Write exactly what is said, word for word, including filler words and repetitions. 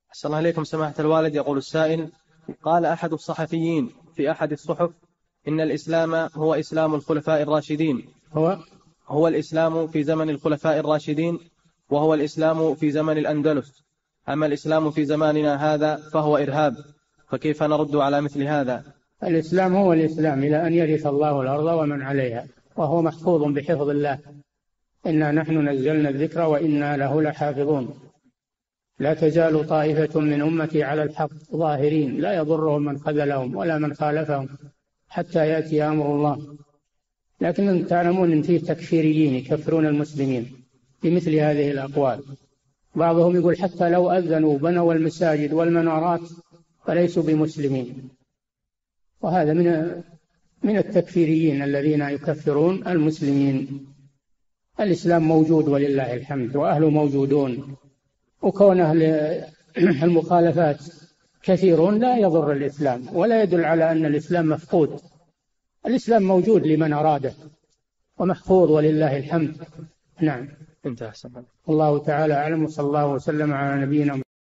أحسن الله إليكم سماحة الوالد. يقول السائل: قال أحد الصحفيين في أحد الصحف إن الإسلام هو إسلام الخلفاء الراشدين هو هو الإسلام في زمن الخلفاء الراشدين وهو الإسلام في زمن الأندلس، أما الإسلام في زماننا هذا فهو إرهاب، فكيف نرد على مثل هذا؟ الإسلام هو الإسلام إلى أن يرث الله الأرض ومن عليها، وهو محفوظ بحفظ الله. إنا نحن نزلنا الذكر وإنا له لحافظون. لا تزال طائفة من أمتي على الحق ظاهرين لا يضرهم من خذلهم ولا من خالفهم حتى يأتي أمر الله. لكن تعلمون أن فيه تكفيريين يكفرون المسلمين بمثل هذه الأقوال. بعضهم يقول حتى لو أذنوا بنوا المساجد والمنارات فليسوا بمسلمين، وهذا من من التكفيريين الذين يكفرون المسلمين. الإسلام موجود ولله الحمد، وأهله موجودون، وكون أهل المخالفات كثيرون لا يضر الإسلام ولا يدل على أن الإسلام مفقود. الإسلام موجود لمن أراده ومحفوظ ولله الحمد. نعم. انتهى. الله تعالى أعلم، وصلى الله وسلم على نبينا